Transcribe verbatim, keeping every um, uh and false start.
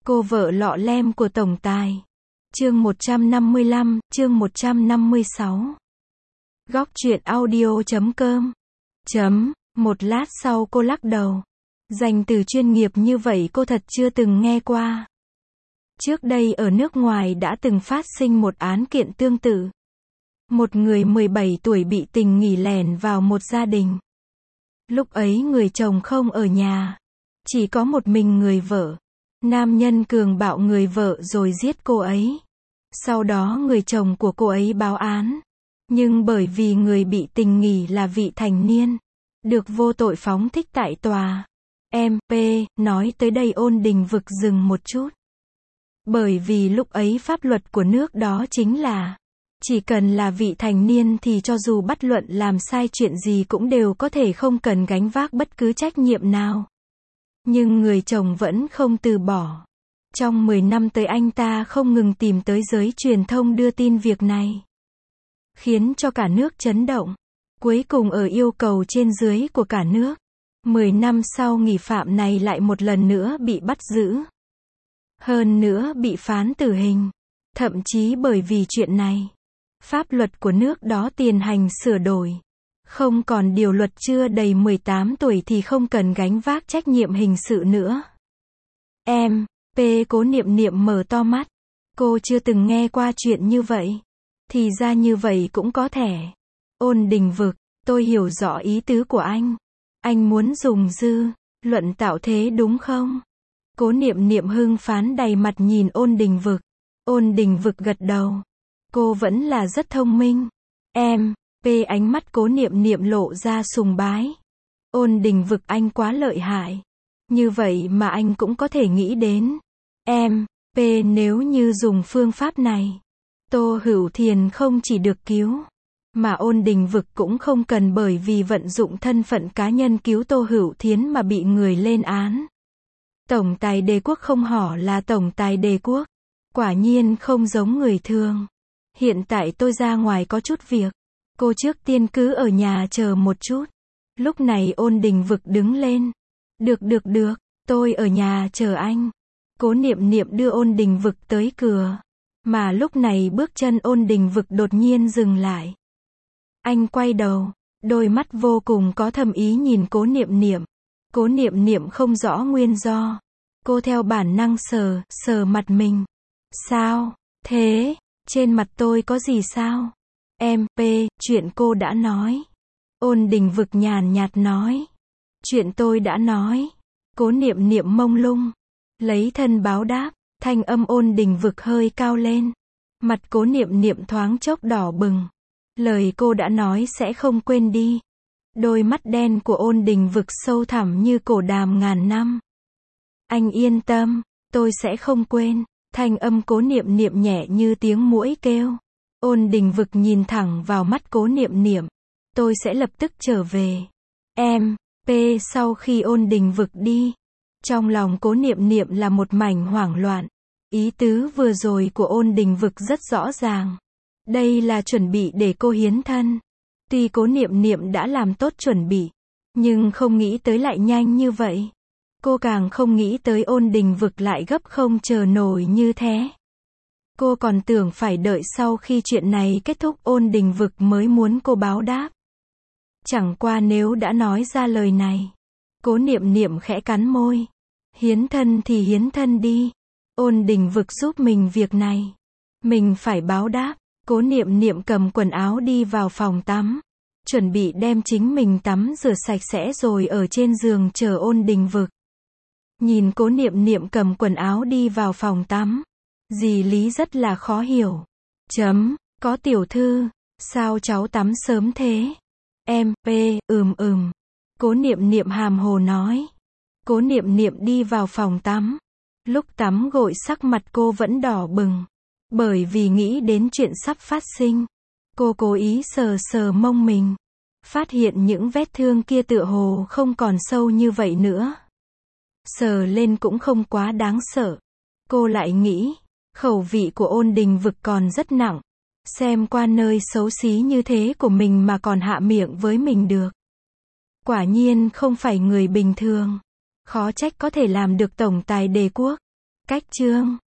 Cô vợ lọ lem của tổng tài. Chương một trăm năm mươi lăm, chương một trăm năm mươi sáu. Góc truyện audio chấm com. Chấm, một lát sau cô lắc đầu. Danh từ chuyên nghiệp như vậy cô thật chưa từng nghe qua. Trước đây ở nước ngoài đã từng phát sinh một án kiện tương tự. Một người mười bảy tuổi bị tình nghỉ lẻn vào một gia đình. Lúc ấy người chồng không ở nhà. Chỉ có một mình người vợ. Nam nhân cường bạo người vợ rồi giết cô ấy. Sau đó người chồng của cô ấy báo án. Nhưng bởi vì người bị tình nghỉ là vị thành niên, được vô tội phóng thích tại tòa. Em, P, nói tới đây Ôn Đình Vực dừng một chút. Bởi vì lúc ấy pháp luật của nước đó chính là, chỉ cần là vị thành niên thì cho dù bắt luận làm sai chuyện gì cũng đều có thể không cần gánh vác bất cứ trách nhiệm nào. Nhưng người chồng vẫn không từ bỏ. Trong mười năm tới anh ta không ngừng tìm tới giới truyền thông đưa tin việc này. Khiến cho cả nước chấn động. Cuối cùng ở yêu cầu trên dưới của cả nước, mười năm sau nghi phạm này lại một lần nữa bị bắt giữ. Hơn nữa bị phán tử hình. Thậm chí bởi vì chuyện này, pháp luật của nước đó tiến hành sửa đổi. Không còn điều luật chưa đầy mười tám tuổi thì không cần gánh vác trách nhiệm hình sự nữa. Em, P, Cố Niệm Niệm mở to mắt. Cô chưa từng nghe qua chuyện như vậy. Thì ra như vậy cũng có thể. Ôn Đình Vực, tôi hiểu rõ ý tứ của anh. Anh muốn dùng dư luận tạo thế đúng không? Cố Niệm Niệm hưng phấn đầy mặt nhìn Ôn Đình Vực. Ôn Đình Vực gật đầu. Cô vẫn là rất thông minh. Em, P, ánh mắt Cố Niệm Niệm lộ ra sùng bái. Ôn Đình Vực, anh quá lợi hại. Như vậy mà anh cũng có thể nghĩ đến. Em, P, nếu như dùng phương pháp này, Tô Hữu Thiền không chỉ được cứu, mà Ôn Đình Vực cũng không cần bởi vì vận dụng thân phận cá nhân cứu Tô Hữu Thiến mà bị người lên án. Tổng tài Đề Quốc không hổ là tổng tài Đề Quốc. Quả nhiên không giống người thường. Hiện tại tôi ra ngoài có chút việc. Cô trước tiên cứ ở nhà chờ một chút. Lúc này Ôn Đình Vực đứng lên. Được được được, tôi ở nhà chờ anh. Cố Niệm Niệm đưa Ôn Đình Vực tới cửa. Mà lúc này bước chân Ôn Đình Vực đột nhiên dừng lại. Anh quay đầu, đôi mắt vô cùng có thâm ý nhìn Cố Niệm Niệm. Cố Niệm Niệm không rõ nguyên do. Cô theo bản năng sờ, sờ mặt mình. Sao? Thế? Trên mặt tôi có gì sao? Em, P, chuyện cô đã nói. Ôn Đình Vực nhàn nhạt nói. Chuyện tôi đã nói. Cố Niệm Niệm mông lung. Lấy thân báo đáp, thanh âm Ôn Đình Vực hơi cao lên. Mặt Cố Niệm Niệm thoáng chốc đỏ bừng. Lời cô đã nói sẽ không quên đi. Đôi mắt đen của Ôn Đình Vực sâu thẳm như cổ đàm ngàn năm. Anh yên tâm, tôi sẽ không quên. Thanh âm Cố Niệm Niệm nhẹ như tiếng muỗi kêu. Ôn Đình Vực nhìn thẳng vào mắt Cố Niệm Niệm. Tôi sẽ lập tức trở về. Em, P, sau khi Ôn Đình Vực đi, trong lòng Cố Niệm Niệm là một mảnh hoảng loạn. Ý tứ vừa rồi của Ôn Đình Vực rất rõ ràng. Đây là chuẩn bị để cô hiến thân. Tuy Cố Niệm Niệm đã làm tốt chuẩn bị, nhưng không nghĩ tới lại nhanh như vậy. Cô càng không nghĩ tới Ôn Đình Vực lại gấp không chờ nổi như thế. Cô còn tưởng phải đợi sau khi chuyện này kết thúc Ôn Đình Vực mới muốn cô báo đáp. Chẳng qua nếu đã nói ra lời này. Cố Niệm Niệm khẽ cắn môi. Hiến thân thì hiến thân đi. Ôn Đình Vực giúp mình việc này. Mình phải báo đáp. Cố Niệm Niệm cầm quần áo đi vào phòng tắm. Chuẩn bị đem chính mình tắm rửa sạch sẽ rồi ở trên giường chờ Ôn Đình Vực. Nhìn Cố Niệm Niệm cầm quần áo đi vào phòng tắm. Dì Lý rất là khó hiểu. Chấm, có tiểu thư, sao cháu tắm sớm thế? Em, P, ừm ừm. Cố Niệm Niệm hàm hồ nói. Cố Niệm Niệm đi vào phòng tắm. Lúc tắm gội sắc mặt cô vẫn đỏ bừng. Bởi vì nghĩ đến chuyện sắp phát sinh. Cô cố ý sờ sờ mông mình. Phát hiện những vết thương kia tựa hồ không còn sâu như vậy nữa. Sờ lên cũng không quá đáng sợ. Cô lại nghĩ, khẩu vị của Ôn Đình Vực còn rất nặng. Xem qua nơi xấu xí như thế của mình mà còn hạ miệng với mình được. Quả nhiên không phải người bình thường. Khó trách có thể làm được tổng tài Đề Quốc. Cách chương